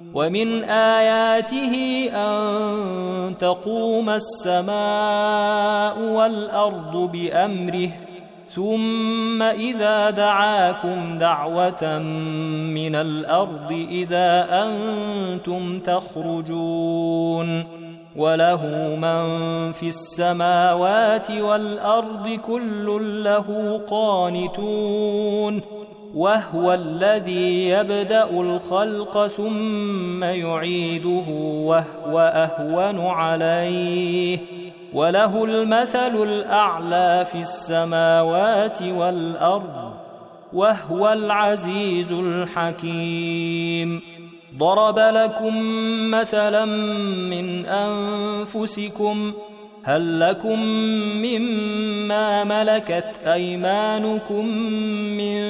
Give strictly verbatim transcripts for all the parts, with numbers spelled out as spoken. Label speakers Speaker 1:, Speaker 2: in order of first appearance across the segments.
Speaker 1: ومن آياته أن تقوم السماء والأرض بأمره ثم إذا دعاكم دعوة من الأرض إذا أنتم تخرجون وله من في السماوات والأرض كل له قانتون وهو الذي يبدأ الخلق ثم يعيده وهو أهون عليه وله المثل الأعلى في السماوات والأرض وهو العزيز الحكيم. ضرب لكم مثلا من أنفسكم هل لكم مما ملكت أيمانكم من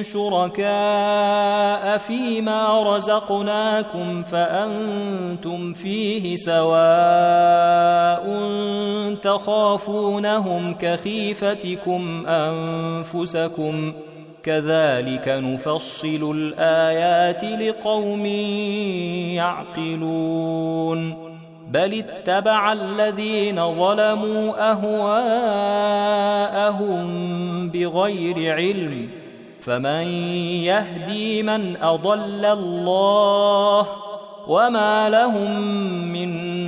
Speaker 1: شركاء فيما رزقناكم فأنتم فيه سواء تخافونهم كخيفتكم أنفسكم كذلك نفصل الآيات لقوم يعقلون بل اتبع الذين ظلموا أهواءهم بغير علم فمن يهدي من أضل الله وما لهم من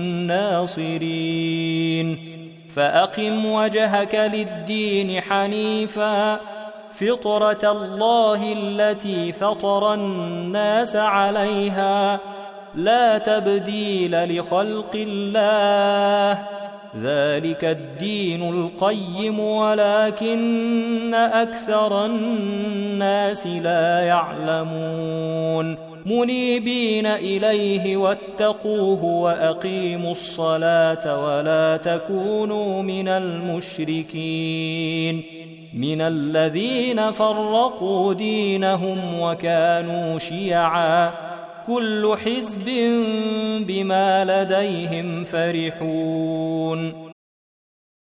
Speaker 1: ناصرين. فأقم وجهك للدين حنيفا فطرة الله التي فطر الناس عليها لا تبديل لخلق الله ذلك الدين القيم ولكن أكثر الناس لا يعلمون. منيبين إليه واتقوه وأقيموا الصلاة ولا تكونوا من المشركين من الذين فرقوا دينهم وكانوا شيعا كل حزب بما لديهم فرحون.